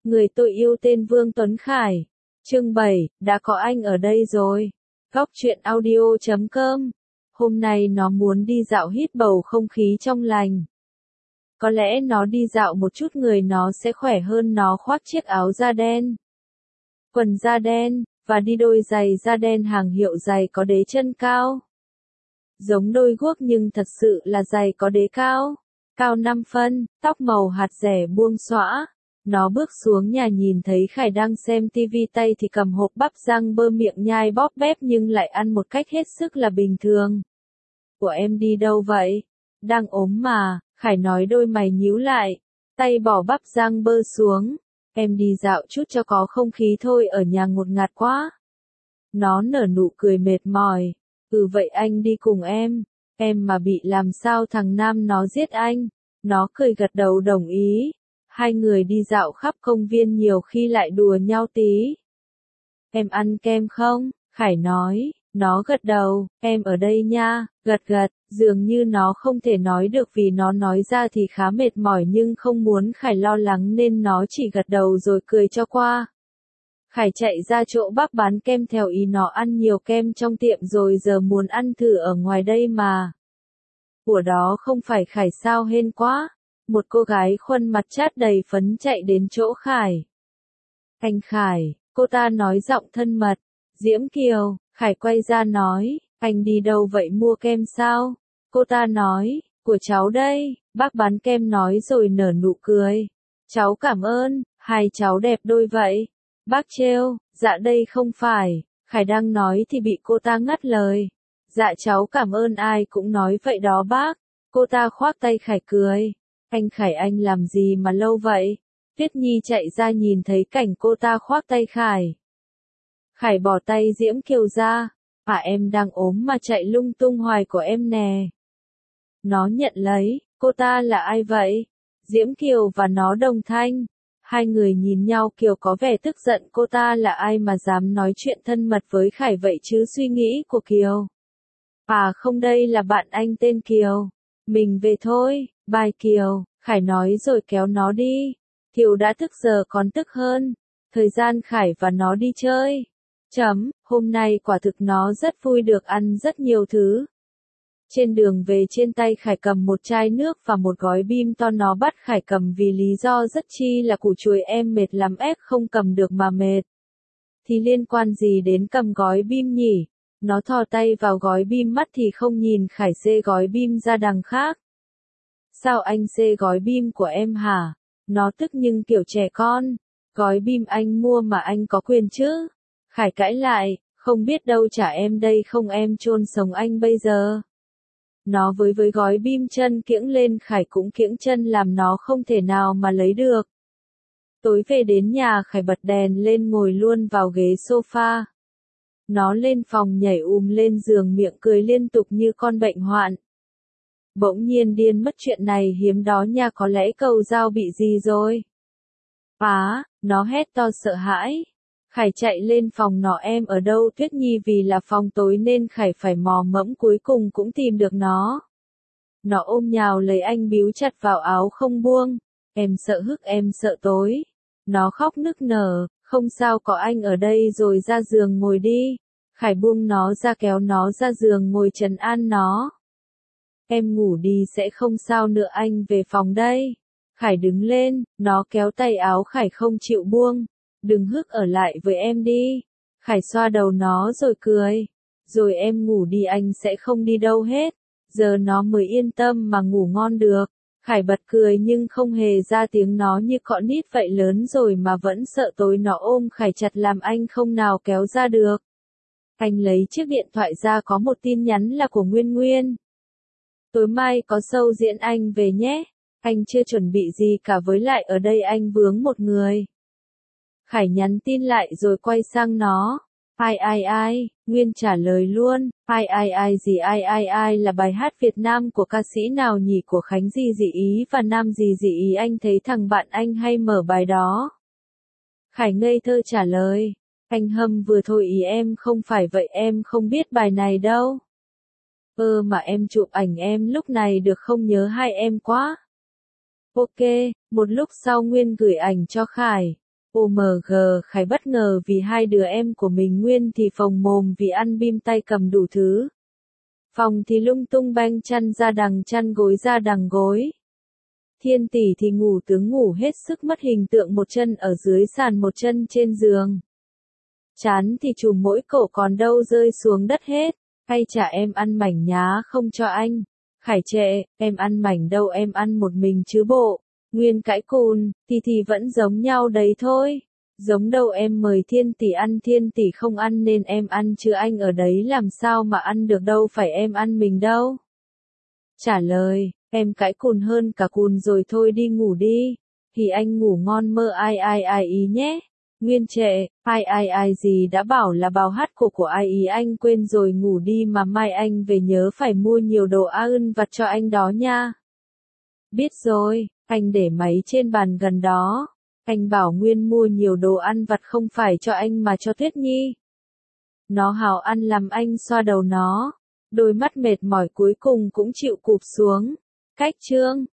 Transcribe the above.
Người tôi yêu tên Vương Tuấn Khải. Chương 7, đã có anh ở đây rồi. Góc truyện audio.com. Hôm nay nó muốn đi dạo hít bầu không khí trong lành. Có lẽ nó đi dạo một chút người nó sẽ khỏe hơn, nó khoác chiếc áo da đen, quần da đen, và đi đôi giày da đen hàng hiệu, giày có đế chân cao. Giống đôi guốc nhưng thật sự là giày có đế cao. Cao 5 phân, tóc màu hạt rẻ buông xõa. Nó bước xuống nhà nhìn thấy Khải đang xem tivi, tay thì cầm hộp bắp rang bơ, miệng nhai bóp bép nhưng lại ăn một cách hết sức là bình thường. Của em đi đâu vậy? Đang ốm mà, Khải nói, đôi mày nhíu lại, tay bỏ bắp rang bơ xuống. Em đi dạo chút cho có không khí thôi, ở nhà ngột ngạt quá. Nó nở nụ cười mệt mỏi. Vậy anh đi cùng em mà bị làm sao thằng Nam nó giết anh? Nó cười gật đầu đồng ý. Hai người đi dạo khắp công viên, nhiều khi lại đùa nhau tí. Em ăn kem không? Khải nói. Nó gật đầu, em ở đây nha, gật gật, dường như nó không thể nói được vì nó nói ra thì khá mệt mỏi nhưng không muốn Khải lo lắng nên nó chỉ gật đầu rồi cười cho qua. Khải chạy ra chỗ bác bán kem theo ý nó, ăn nhiều kem trong tiệm rồi giờ muốn ăn thử ở ngoài đây mà. Của đó không phải Khải sao, hên quá. Một cô gái khuôn mặt chát đầy phấn chạy đến chỗ Khải. Anh Khải, cô ta nói giọng thân mật. Diễm Kiều. Khải quay ra nói, anh đi đâu vậy, mua kem sao? Cô ta nói, của cháu đây. Bác bán kem nói rồi nở nụ cười. Cháu cảm ơn, hai cháu đẹp đôi vậy. Bác trêu, dạ đây không phải. Khải đang nói thì bị cô ta ngắt lời. Dạ cháu cảm ơn, ai cũng nói vậy đó bác. Cô ta khoác tay Khải cười. Anh Khải, anh làm gì mà lâu vậy? Tuyết Nhi chạy ra nhìn thấy cảnh cô ta khoác tay Khải. Khải bỏ tay Diễm Kiều ra. Em đang ốm mà chạy lung tung hoài của em nè. Nó nhận lấy. Cô ta là ai vậy? Diễm Kiều và nó đồng thanh. Hai người nhìn nhau, Kiều có vẻ tức giận. Cô ta là ai mà dám nói chuyện thân mật với Khải vậy chứ? Suy nghĩ của Kiều. Không, đây là bạn anh tên Kiều. Mình về thôi, bye Kiều. Khải nói rồi kéo nó đi. Kiều đã thức giờ còn tức hơn. Thời gian Khải và nó đi chơi. Hôm nay quả thực nó rất vui, được ăn rất nhiều thứ. Trên đường về, trên tay Khải cầm một chai nước và một gói bim to. Nó bắt Khải cầm vì lý do rất chi là củ chuối. Em mệt lắm, ép không cầm được mà mệt. Thì liên quan gì đến cầm gói bim nhỉ? Nó thò tay vào gói bim, mắt thì không nhìn Khải, xê gói bim ra đằng khác. Sao anh xê gói bim của em hả? Nó tức nhưng kiểu trẻ con. Gói bim anh mua mà anh có quyền chứ? Khải cãi lại, không biết đâu, trả em đây không em chôn sống anh bây giờ. Nó với gói bim, chân kiễng lên. Khải cũng kiễng chân, làm nó không thể nào mà lấy được. Tối về đến nhà, Khải bật đèn lên, ngồi luôn vào ghế sofa. Nó lên phòng, nhảy lên giường, miệng cười liên tục như con bệnh hoạn. Bỗng nhiên điên mất, chuyện này hiếm đó nha, có lẽ cầu dao bị gì rồi? Nó hét to sợ hãi. Khải chạy lên phòng nó, em ở đâu Tuyết Nhi? Vì là phòng tối nên Khải phải mò mẫm, cuối cùng cũng tìm được nó. Nó ôm nhào lấy anh, bíu chặt vào áo không buông. Em sợ hức, em sợ tối. Nó khóc nức nở, không sao, có anh ở đây rồi, ra giường ngồi đi. Khải buông nó ra, kéo nó ra giường ngồi, trấn an nó. Em ngủ đi, sẽ không sao nữa, anh về phòng đây. Khải đứng lên, nó kéo tay áo Khải không chịu buông. Đừng hức, ở lại với em đi. Khải xoa đầu nó rồi cười. Rồi em ngủ đi, anh sẽ không đi đâu hết. Giờ nó mới yên tâm mà ngủ ngon được. Khải bật cười nhưng không hề ra tiếng, nó như cọn nít vậy, lớn rồi mà vẫn sợ tối. Nó ôm Khải chặt làm anh không nào kéo ra được. Anh lấy chiếc điện thoại ra, có một tin nhắn là của Nguyên Nguyên. Tối mai có show diễn, anh về nhé. Anh chưa chuẩn bị gì cả, với lại ở đây anh vướng một người. Khải nhắn tin lại rồi quay sang nó. Ai, Nguyên trả lời luôn. Ai gì, ai là bài hát Việt Nam của ca sĩ nào nhỉ? Của Khánh gì dị ý và Nam gì dị ý, anh thấy thằng bạn anh hay mở bài đó. Khải ngây thơ trả lời. Anh hâm vừa thôi, ý em không phải vậy, em không biết bài này đâu. Mà em chụp ảnh em lúc này được không, nhớ hai em quá. Ok, một lúc sau Nguyên gửi ảnh cho Khải. OMG, Khải bất ngờ vì hai đứa em của mình Nguyên thì phồng mồm vì ăn bim tay cầm đủ thứ. Phòng thì lung tung banh chăn ra đằng chăn gối ra đằng gối. Thiên tỷ thì ngủ tướng ngủ hết sức mất hình tượng, một chân ở dưới sàn một chân trên giường. Chán thì chùm mỗi cổ còn đâu rơi xuống đất hết. Hay chả em ăn mảnh nhá không cho anh. Khải trệ, em ăn mảnh đâu, em ăn một mình chứ bộ. Nguyên cãi cùn, thì vẫn giống nhau đấy thôi. Giống đâu, em mời Thiên tỷ ăn, Thiên tỷ không ăn nên em ăn chứ anh ở đấy làm sao mà ăn được, đâu phải em ăn mình đâu. Trả lời, em cãi cùn hơn cả cùn rồi, thôi đi ngủ đi. Thì anh ngủ ngon mơ ai ý nhé. Nguyên trệ, ai gì đã bảo là bào hát của ai ý, anh quên rồi, ngủ đi mà mai anh về nhớ phải mua nhiều đồ ưng vặt cho anh đó nha. Biết rồi, anh để máy trên bàn gần đó. Anh bảo Nguyên mua nhiều đồ ăn vặt không phải cho anh mà cho Tuyết Nhi. Nó hào ăn làm anh xoa đầu nó. Đôi mắt mệt mỏi cuối cùng cũng chịu cụp xuống. Cách chương